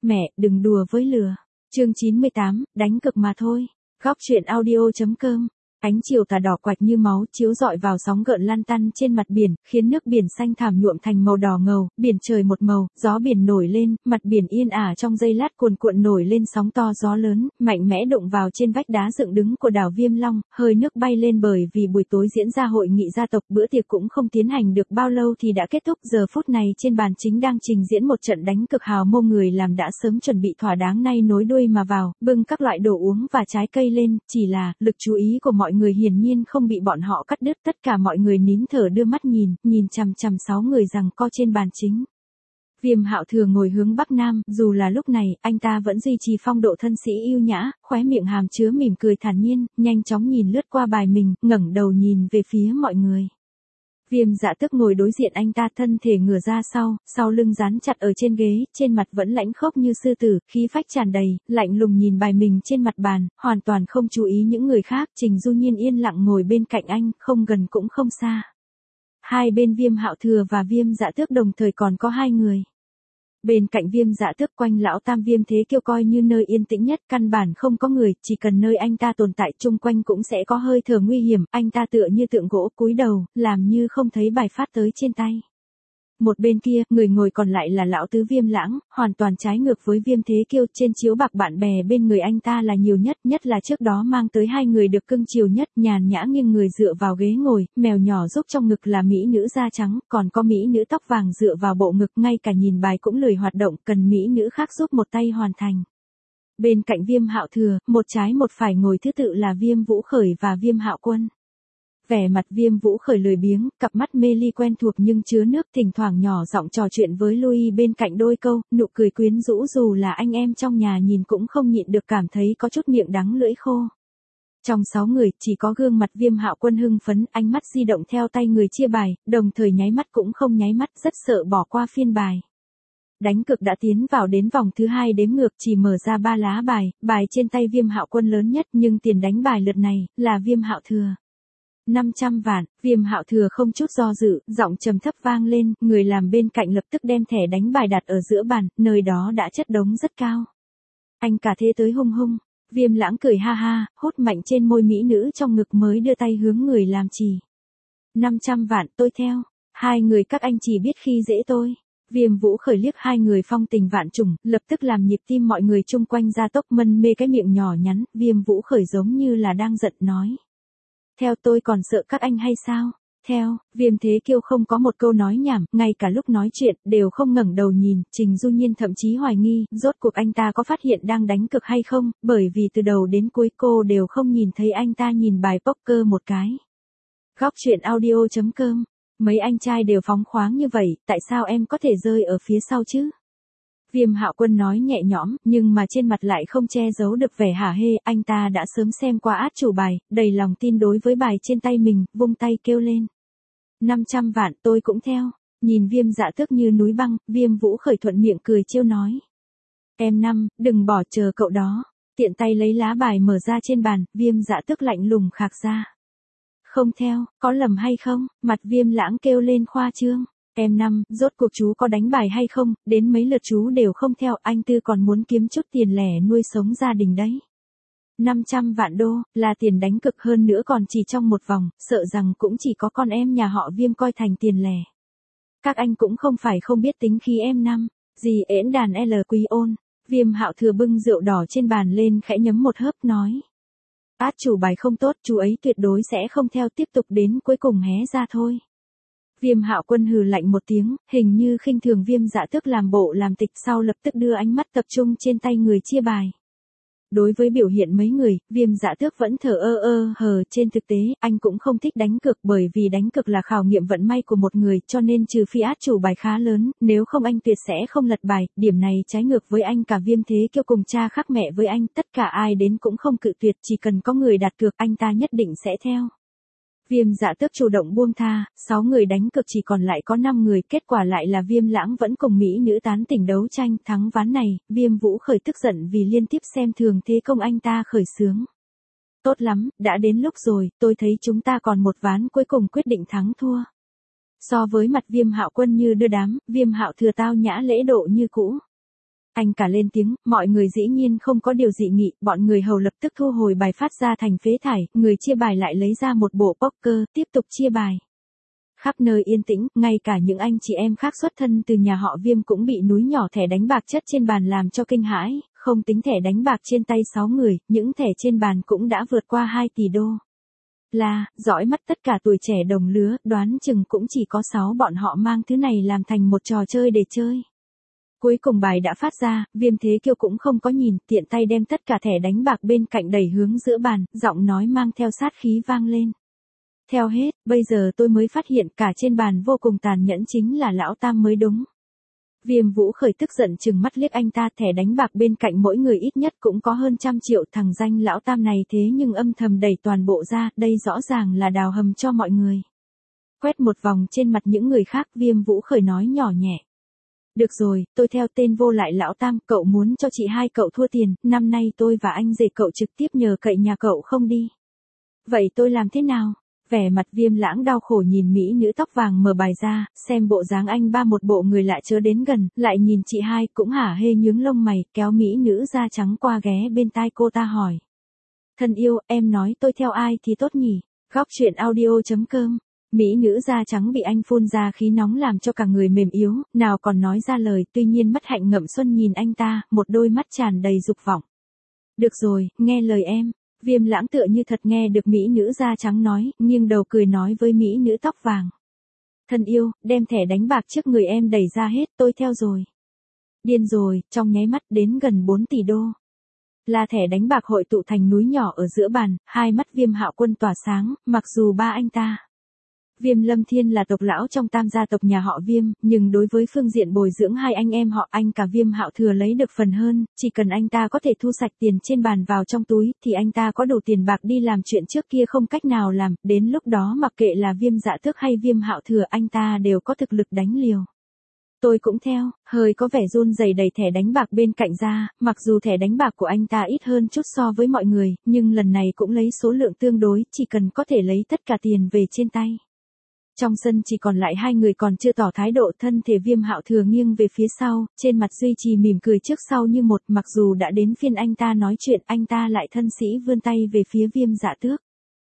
Mẹ, đừng đùa với lừa. Chương 98, đánh cực mà thôi. Góc truyện audio.com. Ánh chiều tà đỏ quạch như máu chiếu rọi vào sóng gợn lan tăn trên mặt biển, khiến nước biển xanh thảm nhuộm thành màu đỏ ngầu, biển trời một màu, gió biển nổi lên, mặt biển yên ả trong giây lát cuồn cuộn nổi lên sóng to gió lớn, mạnh mẽ đụng vào trên vách đá dựng đứng của đảo Viêm Long, hơi nước bay lên bởi vì buổi tối diễn ra hội nghị gia tộc, bữa tiệc cũng không tiến hành được bao lâu thì đã kết thúc. Giờ phút này trên bàn chính đang trình diễn một trận đánh cực hào môn, người làm đã sớm chuẩn bị thỏa đáng nay nối đuôi mà vào, bưng các loại đồ uống và trái cây lên, chỉ là lực chú ý của mọi người hiển nhiên không bị bọn họ cắt đứt, tất cả mọi người nín thở đưa mắt nhìn chằm chằm 6 người giằng co trên bàn chính. Viêm Hạo Thừa ngồi hướng bắc nam, dù là lúc này, anh ta vẫn duy trì phong độ thân sĩ yêu nhã, khóe miệng hàm chứa mỉm cười thản nhiên, nhanh chóng nhìn lướt qua bài mình, ngẩng đầu nhìn về phía mọi người. Viêm Dạ Tước ngồi đối diện anh ta, thân thể ngửa ra sau lưng dán chặt ở trên ghế, trên mặt vẫn lãnh khốc như sư tử, khí phách tràn đầy, lạnh lùng nhìn bài mình trên mặt bàn, hoàn toàn không chú ý những người khác. Trình Du Nhiên yên lặng ngồi bên cạnh anh, không gần cũng không xa. Hai bên Viêm Hạo Thừa và Viêm Dạ Tước đồng thời còn có 2 người. Bên cạnh Viêm Dạ Tước, quanh lão tam Viêm Thế Kiêu coi như nơi yên tĩnh nhất, căn bản không có người, chỉ cần nơi anh ta tồn tại chung quanh cũng sẽ có hơi thở nguy hiểm, anh ta tựa như tượng gỗ cúi đầu, làm như không thấy bài phát tới trên tay. Một bên kia, người ngồi còn lại là lão tứ Viêm Lãng, hoàn toàn trái ngược với Viêm Thế Kiêu, trên chiếu bạc bạn bè bên người anh ta là nhiều nhất là trước đó mang tới 2 người được cưng chiều nhất, nhàn nhã nghiêng người dựa vào ghế ngồi, mèo nhỏ giúp trong ngực là mỹ nữ da trắng, còn có mỹ nữ tóc vàng dựa vào bộ ngực, ngay cả nhìn bài cũng lười hoạt động, cần mỹ nữ khác giúp một tay hoàn thành. Bên cạnh Viêm Hạo Thừa, một trái một phải ngồi thứ tự là Viêm Vũ Khởi và Viêm Hạo Quân. Vẻ mặt Viêm Vũ Khởi lười biếng, cặp mắt mê ly quen thuộc nhưng chứa nước, thỉnh thoảng nhỏ giọng trò chuyện với Louis bên cạnh đôi câu, nụ cười quyến rũ dù là anh em trong nhà nhìn cũng không nhịn được cảm thấy có chút miệng đắng lưỡi khô. Trong 6 người, chỉ có gương mặt Viêm Hạo Quân hưng phấn, ánh mắt di động theo tay người chia bài, đồng thời nháy mắt cũng không nháy mắt, rất sợ bỏ qua phiên bài. Đánh cực đã tiến vào đến vòng thứ 2 đếm ngược, chỉ mở ra 3 lá bài trên tay Viêm Hạo Quân lớn nhất, nhưng tiền đánh bài lượt này là Viêm Hạo Thừa. 500 vạn, Viêm Hạo Thừa không chút do dự, giọng trầm thấp vang lên, người làm bên cạnh lập tức đem thẻ đánh bài đặt ở giữa bàn, nơi đó đã chất đống rất cao. Anh cả thế tới hung. Viêm Lãng cười ha ha, hốt mạnh trên môi mỹ nữ trong ngực mới đưa tay hướng người làm chỉ. 500 vạn, tôi theo. 2 người các anh chỉ biết khi dễ tôi. Viêm Vũ Khởi liếc 2 người phong tình vạn trùng, lập tức làm nhịp tim mọi người chung quanh gia tốc, mân mê cái miệng nhỏ nhắn. Viêm Vũ Khởi giống như là đang giận nói. Theo tôi còn sợ các anh hay sao? Theo, Viêm Thế Kiêu không có một câu nói nhảm, ngay cả lúc nói chuyện, đều không ngẩng đầu nhìn, Trình Du Nhiên thậm chí hoài nghi, rốt cuộc anh ta có phát hiện đang đánh cực hay không, bởi vì từ đầu đến cuối cô đều không nhìn thấy anh ta nhìn bài poker một cái. Góc truyện audio.com. Mấy anh trai đều phóng khoáng như vậy, tại sao em có thể rơi ở phía sau chứ? Viêm Hạo Quân nói nhẹ nhõm, nhưng mà trên mặt lại không che giấu được vẻ hả hê, anh ta đã sớm xem qua át chủ bài, đầy lòng tin đối với bài trên tay mình, vung tay kêu lên. 500 vạn, tôi cũng theo. Nhìn Viêm Dạ Tước như núi băng, Viêm Vũ Khởi thuận miệng cười trêu nói. Em Năm, đừng bỏ, chờ cậu đó. Tiện tay lấy lá bài mở ra trên bàn, Viêm Dạ Tước lạnh lùng khạc ra. Không theo, có lầm hay không? Mặt Viêm Lãng kêu lên khoa trương. Em Năm, rốt cuộc chú có đánh bài hay không, đến mấy lượt chú đều không theo, anh Tư còn muốn kiếm chút tiền lẻ nuôi sống gia đình đấy. 500 vạn đô, là tiền đánh cực, hơn nữa còn chỉ trong một vòng, sợ rằng cũng chỉ có con em nhà họ Viêm coi thành tiền lẻ. Các anh cũng không phải không biết tính khí em Năm, gì ễn đàn L Quý Ôn. Viêm Hạo Thừa bưng rượu đỏ trên bàn lên khẽ nhấm một hớp nói. Át chủ bài không tốt, chú ấy tuyệt đối sẽ không theo, tiếp tục đến cuối cùng hé ra thôi. Viêm Hạo Quân hừ lạnh một tiếng, hình như khinh thường Viêm Dạ Tước làm bộ làm tịch, sau lập tức đưa ánh mắt tập trung trên tay người chia bài. Đối với biểu hiện mấy người, Viêm Dạ Tước vẫn thờ hờ, trên thực tế, anh cũng không thích đánh cược, bởi vì đánh cược là khảo nghiệm vận may của một người, cho nên trừ phi át chủ bài khá lớn, nếu không anh tuyệt sẽ không lật bài, điểm này trái ngược với anh cả Viêm Thế Kiêu cùng cha khác mẹ với anh, tất cả ai đến cũng không cự tuyệt, chỉ cần có người đặt cược anh ta nhất định sẽ theo. Viêm Dạ Tước chủ động buông tha, 6 người đánh cực chỉ còn lại có 5 người, kết quả lại là Viêm Lãng vẫn cùng mỹ nữ tán tỉnh đấu tranh, thắng ván này, Viêm Vũ Khởi tức giận vì liên tiếp xem thường thế công anh ta khởi xướng. Tốt lắm, đã đến lúc rồi, tôi thấy chúng ta còn một ván cuối cùng quyết định thắng thua. So với mặt Viêm Hạo Quân như đưa đám, Viêm Hạo Thừa tao nhã lễ độ như cũ. Anh cả lên tiếng, mọi người dĩ nhiên không có điều dị nghị, bọn người hầu lập tức thu hồi bài phát ra thành phế thải, người chia bài lại lấy ra một bộ poker, tiếp tục chia bài. Khắp nơi yên tĩnh, ngay cả những anh chị em khác xuất thân từ nhà họ Viêm cũng bị núi nhỏ thẻ đánh bạc chất trên bàn làm cho kinh hãi, không tính thẻ đánh bạc trên tay 6 người, những thẻ trên bàn cũng đã vượt qua 2 tỷ đô. Là, dõi mắt tất cả tuổi trẻ đồng lứa, đoán chừng cũng chỉ có 6 bọn họ mang thứ này làm thành một trò chơi để chơi. Cuối cùng bài đã phát ra, Viêm Thế Kiêu cũng không có nhìn, tiện tay đem tất cả thẻ đánh bạc bên cạnh đẩy hướng giữa bàn, giọng nói mang theo sát khí vang lên. Theo hết, bây giờ tôi mới phát hiện cả trên bàn vô cùng tàn nhẫn chính là lão Tam mới đúng. Viêm Vũ Khởi tức giận trừng mắt liếc anh ta, thẻ đánh bạc bên cạnh mỗi người ít nhất cũng có hơn 100 triệu, thằng danh lão Tam này thế nhưng âm thầm đẩy toàn bộ ra, đây rõ ràng là đào hầm cho mọi người. Quét một vòng trên mặt những người khác, Viêm Vũ Khởi nói nhỏ nhẹ. Được rồi, tôi theo tên vô lại lão Tam, cậu muốn cho chị hai cậu thua tiền, năm nay tôi và anh rể cậu trực tiếp nhờ cậy nhà cậu không đi. Vậy tôi làm thế nào? Vẻ mặt Viêm Lãng đau khổ nhìn mỹ nữ tóc vàng mở bài ra, xem bộ dáng anh ba một bộ người lạ chớ đến gần, lại nhìn chị hai cũng hả hê nhướng lông mày, kéo mỹ nữ da trắng qua ghé bên tai cô ta hỏi. Thân yêu, em nói tôi theo ai thì tốt nhỉ? Góc truyện audio.com. Mỹ nữ da trắng bị anh phun ra khí nóng làm cho cả người mềm yếu, nào còn nói ra lời, tuy nhiên mắt hạnh ngậm xuân nhìn anh ta, một đôi mắt tràn đầy dục vọng. Được rồi, nghe lời em. Viêm Lãng tựa như thật nghe được mỹ nữ da trắng nói, nghiêng đầu cười nói với mỹ nữ tóc vàng. Thân yêu, đem thẻ đánh bạc trước người em đẩy ra hết, tôi theo rồi. Điên rồi, trong nháy mắt đến gần 4 tỷ đô. Là thẻ đánh bạc hội tụ thành núi nhỏ ở giữa bàn, hai mắt Viêm Hạo Quân tỏa sáng, mặc dù ba anh ta. Viêm Lâm Thiên là tộc lão trong tam gia tộc nhà họ Viêm, nhưng đối với phương diện bồi dưỡng hai anh em họ, anh cả Viêm Hạo Thừa lấy được phần hơn, chỉ cần anh ta có thể thu sạch tiền trên bàn vào trong túi, thì anh ta có đủ tiền bạc đi làm chuyện trước kia không cách nào làm, đến lúc đó mặc kệ là Viêm Dạ Tước hay Viêm Hạo Thừa anh ta đều có thực lực đánh liều. Tôi cũng theo, hơi có vẻ run rẩy đẩy thẻ đánh bạc bên cạnh ra, mặc dù thẻ đánh bạc của anh ta ít hơn chút so với mọi người, nhưng lần này cũng lấy số lượng tương đối, chỉ cần có thể lấy tất cả tiền về trên tay. Trong sân chỉ còn lại hai người còn chưa tỏ thái độ, thân thể Viêm Hạo Thừa nghiêng về phía sau, trên mặt duy trì mỉm cười trước sau như một, mặc dù đã đến phiên anh ta nói chuyện, anh ta lại thân sĩ vươn tay về phía Viêm Dạ Tước.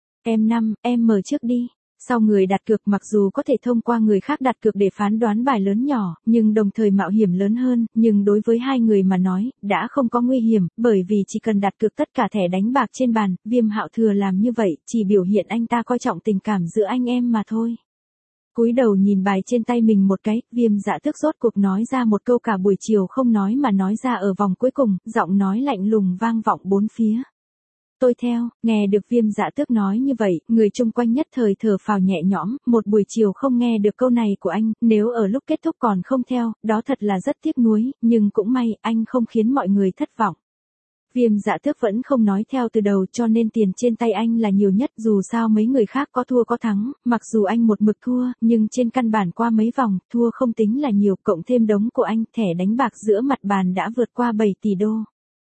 Em mở trước đi. Sau người đặt cược mặc dù có thể thông qua người khác đặt cược để phán đoán bài lớn nhỏ, nhưng đồng thời mạo hiểm lớn hơn, nhưng đối với hai người mà nói, đã không có nguy hiểm, bởi vì chỉ cần đặt cược tất cả thẻ đánh bạc trên bàn, Viêm Hạo Thừa làm như vậy, chỉ biểu hiện anh ta coi trọng tình cảm giữa anh em mà thôi. Cúi đầu nhìn bài trên tay mình một cái, Viêm Dạ Tước rốt cuộc nói ra một câu cả buổi chiều không nói mà nói ra ở vòng cuối cùng, giọng nói lạnh lùng vang vọng bốn phía. Tôi theo, nghe được Viêm Dạ Tước nói như vậy, người chung quanh nhất thời thở phào nhẹ nhõm, một buổi chiều không nghe được câu này của anh, nếu ở lúc kết thúc còn không theo, đó thật là rất tiếc nuối, nhưng cũng may, anh không khiến mọi người thất vọng. Viêm Dạ Tước vẫn không nói theo từ đầu cho nên tiền trên tay anh là nhiều nhất, dù sao mấy người khác có thua có thắng, mặc dù anh một mực thua, nhưng trên căn bản qua mấy vòng, thua không tính là nhiều, cộng thêm đống của anh, thẻ đánh bạc giữa mặt bàn đã vượt qua 7 tỷ đô.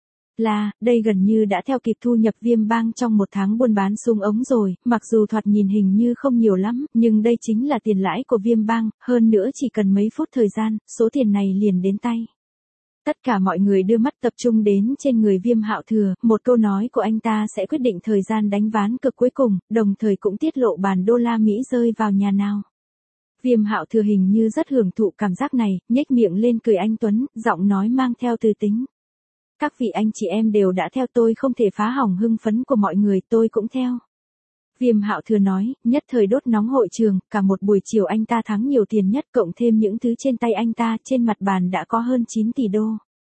Là, đây gần như đã theo kịp thu nhập Viêm Bang trong một tháng buôn bán súng ống rồi, mặc dù thoạt nhìn hình như không nhiều lắm, nhưng đây chính là tiền lãi của Viêm Bang, hơn nữa chỉ cần mấy phút thời gian, số tiền này liền đến tay. Tất cả mọi người đưa mắt tập trung đến trên người Viêm Hạo Thừa, một câu nói của anh ta sẽ quyết định thời gian đánh ván cực cuối cùng, đồng thời cũng tiết lộ bàn đô la Mỹ rơi vào nhà nào. Viêm Hạo Thừa hình như rất hưởng thụ cảm giác này, nhếch miệng lên cười anh tuấn, giọng nói mang theo từ tính. Các vị anh chị em đều đã theo, tôi không thể phá hỏng hưng phấn của mọi người, tôi cũng theo. Viêm Hạo Thừa nói, nhất thời đốt nóng hội trường, cả một buổi chiều anh ta thắng nhiều tiền nhất, cộng thêm những thứ trên tay anh ta, trên mặt bàn đã có hơn 9 tỷ đô.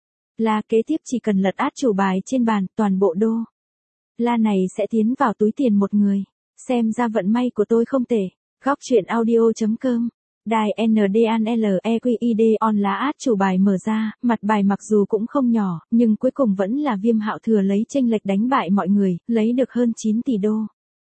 Là kế tiếp chỉ cần lật át chủ bài trên bàn, toàn bộ đô la này sẽ tiến vào túi tiền một người. Xem ra vận may của tôi không tệ. Góc truyện audio.com. Đài NDANLEQID on lá át chủ bài mở ra, mặt bài mặc dù cũng không nhỏ, nhưng cuối cùng vẫn là Viêm Hạo Thừa lấy chênh lệch đánh bại mọi người, lấy được hơn 9 tỷ đô.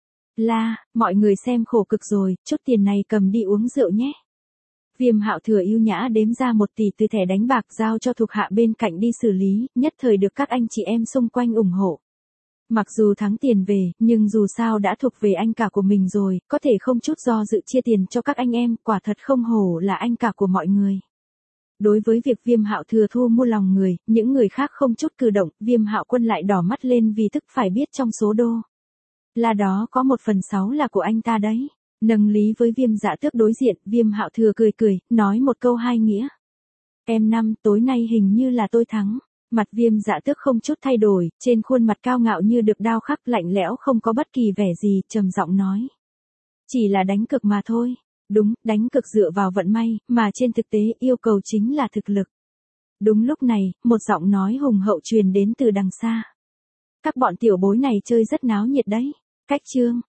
Là, mọi người xem khổ cực rồi, chút tiền này cầm đi uống rượu nhé. Viêm Hạo Thừa ưu nhã đếm ra 1 tỷ từ thẻ đánh bạc giao cho thuộc hạ bên cạnh đi xử lý, nhất thời được các anh chị em xung quanh ủng hộ. Mặc dù thắng tiền về, nhưng dù sao đã thuộc về anh cả của mình rồi, có thể không chút do dự chia tiền cho các anh em, quả thật không hổ là anh cả của mọi người. Đối với việc Viêm Hạo Thừa thu mua lòng người, những người khác không chút cử động, Viêm Hạo Quân lại đỏ mắt lên vì tức phải biết trong số đô la đó có 1/6 là của anh ta đấy. Nâng lý với Viêm Dạ Tước đối diện, Viêm Hạo Thừa cười cười, nói một câu hai nghĩa. Em Năm, tối nay hình như là tôi thắng. Mặt Viêm Dạ Tước không chút thay đổi, trên khuôn mặt cao ngạo như được đao khắc, lạnh lẽo không có bất kỳ vẻ gì, trầm giọng nói. Chỉ là đánh cược mà thôi. Đúng, đánh cược dựa vào vận may, mà trên thực tế yêu cầu chính là thực lực. Đúng lúc này, một giọng nói hùng hậu truyền đến từ đằng xa. Các bọn tiểu bối này chơi rất náo nhiệt đấy. Cách chương.